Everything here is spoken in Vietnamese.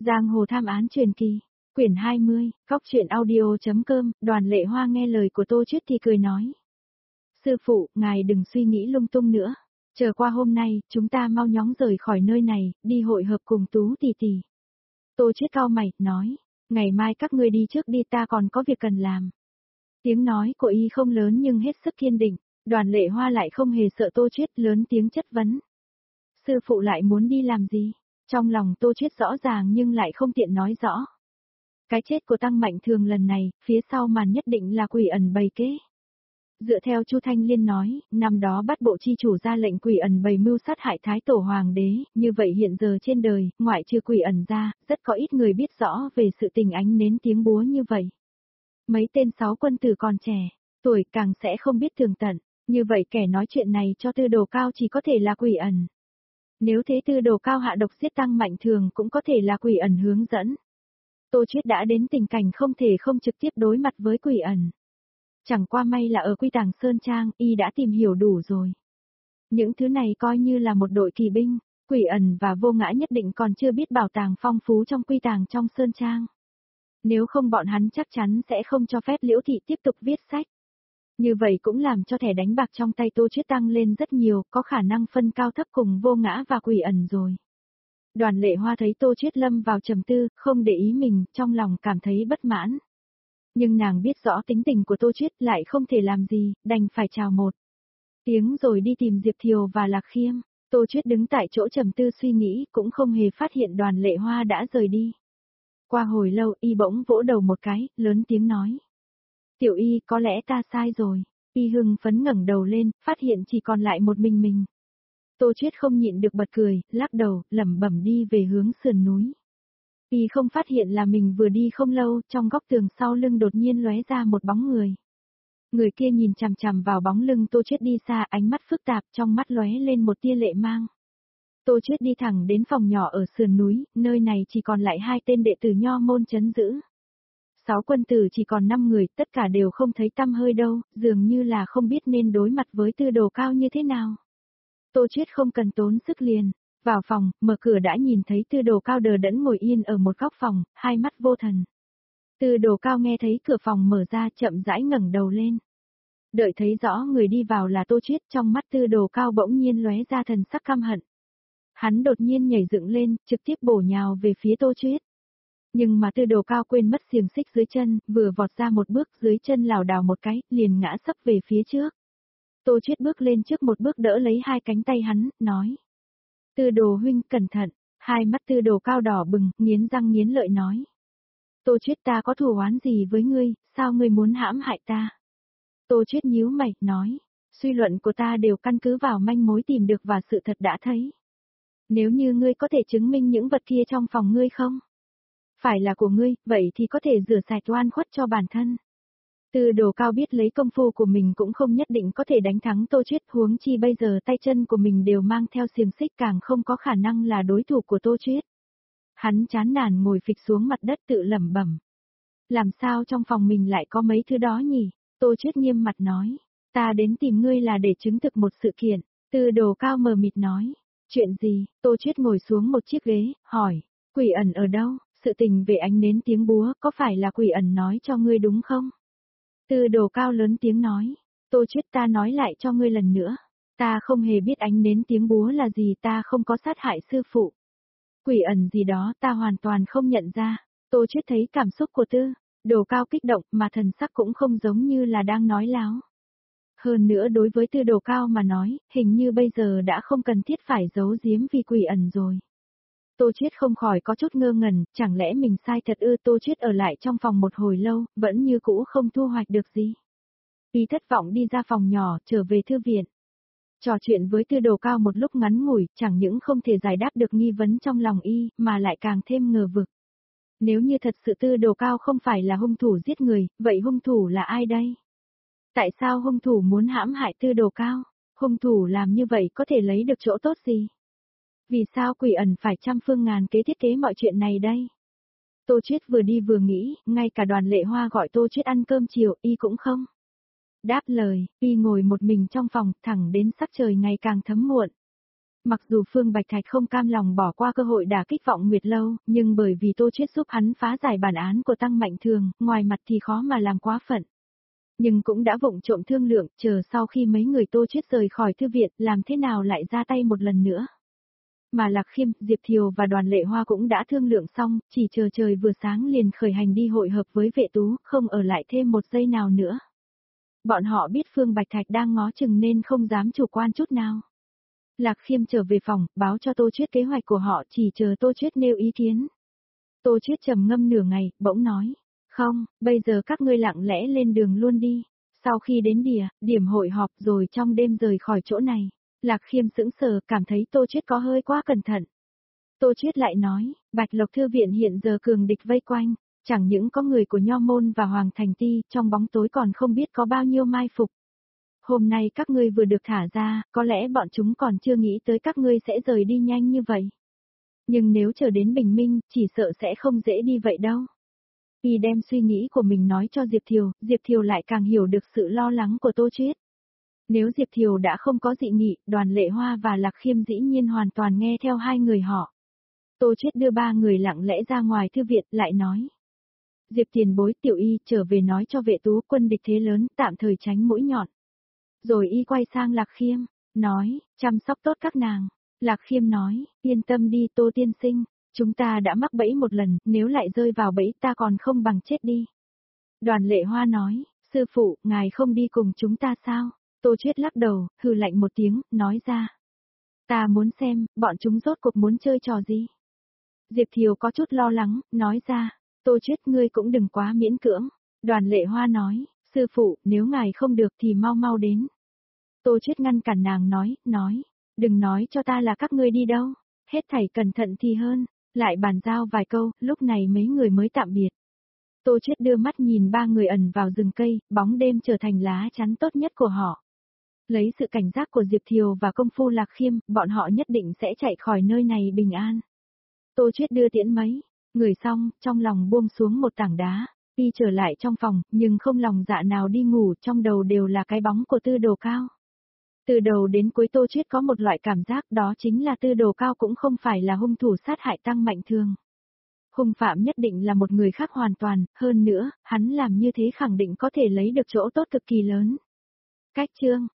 Giang hồ tham án truyền kỳ, quyển 20, Cóc truyện audio.com, Đoàn Lệ Hoa nghe lời của Tô Chuyết thì cười nói. Sư phụ, ngài đừng suy nghĩ lung tung nữa. Chờ qua hôm nay, chúng ta mau nhóng rời khỏi nơi này, đi hội hợp cùng Tú tỷ tỷ. Tô Chuyết cau mày, nói, ngày mai các ngươi đi trước đi, ta còn có việc cần làm. Tiếng nói của y không lớn nhưng hết sức kiên định, Đoàn Lệ Hoa lại không hề sợ Tô Chuyết, lớn tiếng chất vấn. Sư phụ lại muốn đi làm gì? Trong lòng Tô Chuyết rõ ràng nhưng lại không tiện nói rõ. Cái chết của Tăng Mạnh Thường lần này, phía sau màn nhất định là Quỷ Ẩn bày kế. Dựa theo Chu Thanh Liên nói, năm đó bắt bộ chi chủ ra lệnh Quỷ Ẩn bày mưu sát hại Thái Tổ Hoàng đế, như vậy hiện giờ trên đời, ngoại trừ Quỷ Ẩn ra, rất có ít người biết rõ về sự tình ánh nến tiếng búa như vậy. Mấy tên 6 quân tử còn trẻ, tuổi càng sẽ không biết tường tận, như vậy kẻ nói chuyện này cho Tư Đồ Cao chỉ có thể là Quỷ Ẩn. Nếu thế Tư Đồ Cao hạ độc giết Tăng Mạnh Thường cũng có thể là Quỷ Ẩn hướng dẫn. Tô Chuyết đã đến tình cảnh không thể không trực tiếp đối mặt với Quỷ Ẩn. Chẳng qua may là ở Quy Tàng Sơn Trang, y đã tìm hiểu đủ rồi. Những thứ này coi như là một đội kỳ binh, Quỷ Ẩn và Vô Ngã nhất định còn chưa biết bảo tàng phong phú trong Quy Tàng trong Sơn Trang. Nếu không bọn hắn chắc chắn sẽ không cho phép Liễu Thị tiếp tục viết sách. Như vậy cũng làm cho thẻ đánh bạc trong tay Tô Chuyết tăng lên rất nhiều, có khả năng phân cao thấp cùng Vô Ngã và Quỷ Ẩn rồi. Đoàn Lệ Hoa thấy Tô Chuyết lâm vào trầm tư, không để ý mình, trong lòng cảm thấy bất mãn. Nhưng nàng biết rõ tính tình của Tô Chuyết lại không thể làm gì, đành phải chào một tiếng rồi đi tìm Diệp Thiều và Lạc Khiêm. Tô Chuyết đứng tại chỗ trầm tư suy nghĩ, cũng không hề phát hiện Đoàn Lệ Hoa đã rời đi. Qua hồi lâu, y bỗng vỗ đầu một cái, lớn tiếng nói. Tiểu y, có lẽ ta sai rồi. Y hưng phấn ngẩng đầu lên, phát hiện chỉ còn lại một mình. Tô Chuyết không nhịn được bật cười, lắc đầu, lẩm bẩm đi về hướng sườn núi. Y không phát hiện là mình vừa đi không lâu, trong góc tường sau lưng đột nhiên lóe ra một bóng người. Người kia nhìn chằm chằm vào bóng lưng Tô Chuyết đi xa, ánh mắt phức tạp, trong mắt lóe lên một tia lệ mang. Tô Chuyết đi thẳng đến phòng nhỏ ở sườn núi, nơi này chỉ còn lại 2 tên đệ tử Nho môn trấn giữ. 6 quân tử chỉ còn 5 người, tất cả đều không thấy tăm hơi đâu, dường như là không biết nên đối mặt với Tư Đồ Cao như thế nào. Tô Chuyết không cần tốn sức liền, vào phòng, mở cửa đã nhìn thấy Tư Đồ Cao đờ đẫn ngồi yên ở một góc phòng, hai mắt vô thần. Tư Đồ Cao nghe thấy cửa phòng mở ra, chậm rãi ngẩng đầu lên. Đợi thấy rõ người đi vào là Tô Chuyết, trong mắt Tư Đồ Cao bỗng nhiên lóe ra thần sắc căm hận. Hắn đột nhiên nhảy dựng lên, trực tiếp bổ nhào về phía Tô Chuyết. Nhưng mà Tư Đồ Cao quên mất xiềng xích dưới chân, vừa vọt ra một bước, dưới chân lảo đảo một cái, liền ngã sấp về phía trước. Tô Chuyết bước lên trước một bước đỡ lấy 2 cánh tay hắn, nói. Tư Đồ huynh cẩn thận, hai mắt Tư Đồ Cao đỏ bừng, nghiến răng nghiến lợi nói. Tô Chuyết, ta có thù oán gì với ngươi, sao ngươi muốn hãm hại ta? Tô Chuyết nhíu mày, nói. Suy luận của ta đều căn cứ vào manh mối tìm được và sự thật đã thấy. Nếu như ngươi có thể chứng minh những vật kia trong phòng ngươi không? Phải là của ngươi, vậy thì có thể rửa sạch oan khuất cho bản thân. Tư Đồ Cao biết lấy công phu của mình cũng không nhất định có thể đánh thắng Tô Chuyết, huống chi bây giờ tay chân của mình đều mang theo xiềng xích, càng không có khả năng là đối thủ của Tô Chuyết. Hắn chán nản ngồi phịch xuống mặt đất tự lẩm bẩm. Làm sao trong phòng mình lại có mấy thứ đó nhỉ? Tô Chuyết nghiêm mặt nói. Ta đến tìm ngươi là để chứng thực một sự kiện. Tư Đồ Cao mờ mịt nói. Chuyện gì? Tô Chuyết ngồi xuống một chiếc ghế, hỏi. Quỷ Ẩn ở đâu? Sự tình về ánh nến tiếng búa, có phải là Quỷ Ẩn nói cho ngươi đúng không? Tư Đồ Cao lớn tiếng nói. Tô Chuyết, ta nói lại cho ngươi lần nữa. Ta không hề biết ánh nến tiếng búa là gì, ta không có sát hại sư phụ. Quỷ Ẩn gì đó ta hoàn toàn không nhận ra. Tô Chuyết thấy cảm xúc của Tư Đồ Cao kích động mà thần sắc cũng không giống như là đang nói láo. Hơn nữa đối với Tư Đồ Cao mà nói, hình như bây giờ đã không cần thiết phải giấu giếm vì Quỷ Ẩn rồi. Tô Chuyết không khỏi có chút ngơ ngẩn, chẳng lẽ mình sai thật ư? Tô Chuyết ở lại trong phòng một hồi lâu, vẫn như cũ không thu hoạch được gì. Y thất vọng đi ra phòng nhỏ, trở về thư viện. Trò chuyện với Tư Đồ Cao một lúc ngắn ngủi, chẳng những không thể giải đáp được nghi vấn trong lòng y, mà lại càng thêm ngờ vực. Nếu như thật sự Tư Đồ Cao không phải là hung thủ giết người, vậy hung thủ là ai đây? Tại sao hung thủ muốn hãm hại Tư Đồ Cao? Hung thủ làm như vậy có thể lấy được chỗ tốt gì? Vì sao Quỷ Ẩn phải trăm phương ngàn kế thiết kế mọi chuyện này đây? Tô Chuyết vừa đi vừa nghĩ, ngay cả Đoàn Lệ Hoa gọi Tô Chuyết ăn cơm chiều, y cũng không đáp lời, y ngồi một mình trong phòng, thẳng đến sắc trời ngày càng thấm muộn. Mặc dù Phương Bạch Thạch không cam lòng bỏ qua cơ hội đả kích Vọng Nguyệt Lâu, nhưng bởi vì Tô Chiết giúp hắn phá giải bản án của Tăng Mạnh Thường, ngoài mặt thì khó mà làm quá phận. Nhưng cũng đã vụng trộm thương lượng, chờ sau khi mấy người Tô Chiết rời khỏi thư viện, làm thế nào lại ra tay một lần nữa. Mà Lạc Khiêm, Diệp Thiều và Đoàn Lệ Hoa cũng đã thương lượng xong, chỉ chờ trời vừa sáng liền khởi hành đi hội hợp với vệ tú, không ở lại thêm một giây nào nữa. Bọn họ biết Phương Bạch Thạch đang ngó chừng nên không dám chủ quan chút nào. Lạc Khiêm trở về phòng, báo cho Tô Chiết kế hoạch của họ, chỉ chờ Tô Chiết nêu ý kiến. Tô Chiết trầm ngâm nửa ngày, bỗng nói, không, bây giờ các ngươi lặng lẽ lên đường luôn đi. Sau khi đến điểm hội họp rồi trong đêm rời khỏi chỗ này. Lạc Khiêm sững sờ, cảm thấy Tô Chiết có hơi quá cẩn thận. Tô Chiết lại nói, Bạch Lộc Thư viện hiện giờ cường địch vây quanh, chẳng những có người của Nho Môn và Hoàng Thành Ti, trong bóng tối còn không biết có bao nhiêu mai phục. Hôm nay các ngươi vừa được thả ra, có lẽ bọn chúng còn chưa nghĩ tới các ngươi sẽ rời đi nhanh như vậy. Nhưng nếu chờ đến bình minh, chỉ sợ sẽ không dễ đi vậy đâu. Y đem suy nghĩ của mình nói cho Diệp Thiều lại càng hiểu được sự lo lắng của Tô Chiết. Nếu Diệp Thiều đã không có dị nghị, Đoàn Lệ Hoa và Lạc Khiêm dĩ nhiên hoàn toàn nghe theo hai người họ. Tô Chiết đưa ba người lặng lẽ ra ngoài thư viện, lại nói. Diệp tiền bối, Tiểu Y trở về nói cho vệ tú, quân địch thế lớn, tạm thời tránh mũi nhọn. Rồi Y quay sang Lạc Khiêm, nói, chăm sóc tốt các nàng. Lạc Khiêm nói, yên tâm đi Tô tiên sinh, chúng ta đã mắc bẫy một lần, nếu lại rơi vào bẫy ta còn không bằng chết đi. Đoàn Lệ Hoa nói, sư phụ, ngài không đi cùng chúng ta sao? Tô Chiết lắc đầu, hừ lạnh một tiếng, nói ra. Ta muốn xem, bọn chúng rốt cuộc muốn chơi trò gì? Diệp Thiều có chút lo lắng, nói ra. Tô Chiết, ngươi cũng đừng quá miễn cưỡng. Đoàn Lệ Hoa nói, sư phụ, nếu ngài không được thì mau mau đến. Tô Chiết ngăn cản nàng nói, đừng nói cho ta là các ngươi đi đâu. Hết thảy cẩn thận thì hơn. Lại bàn giao vài câu, lúc này mấy người mới tạm biệt. Tô Chiết đưa mắt nhìn ba người ẩn vào rừng cây, bóng đêm trở thành lá chắn tốt nhất của họ. Lấy sự cảnh giác của Diệp Thiều và công phu Lạc Khiêm, bọn họ nhất định sẽ chạy khỏi nơi này bình an. Tô Chiết đưa tiễn mấy người xong, trong lòng buông xuống một tảng đá, đi trở lại trong phòng, nhưng không lòng dạ nào đi ngủ, trong đầu đều là cái bóng của Tư Đồ Cao. Từ đầu đến cuối Tô Chiết có một loại cảm giác, đó chính là Tư Đồ Cao cũng không phải là hung thủ sát hại Tăng Mạnh Thường. Hung phạm nhất định là một người khác hoàn toàn, hơn nữa, hắn làm như thế khẳng định có thể lấy được chỗ tốt cực kỳ lớn. Cách chương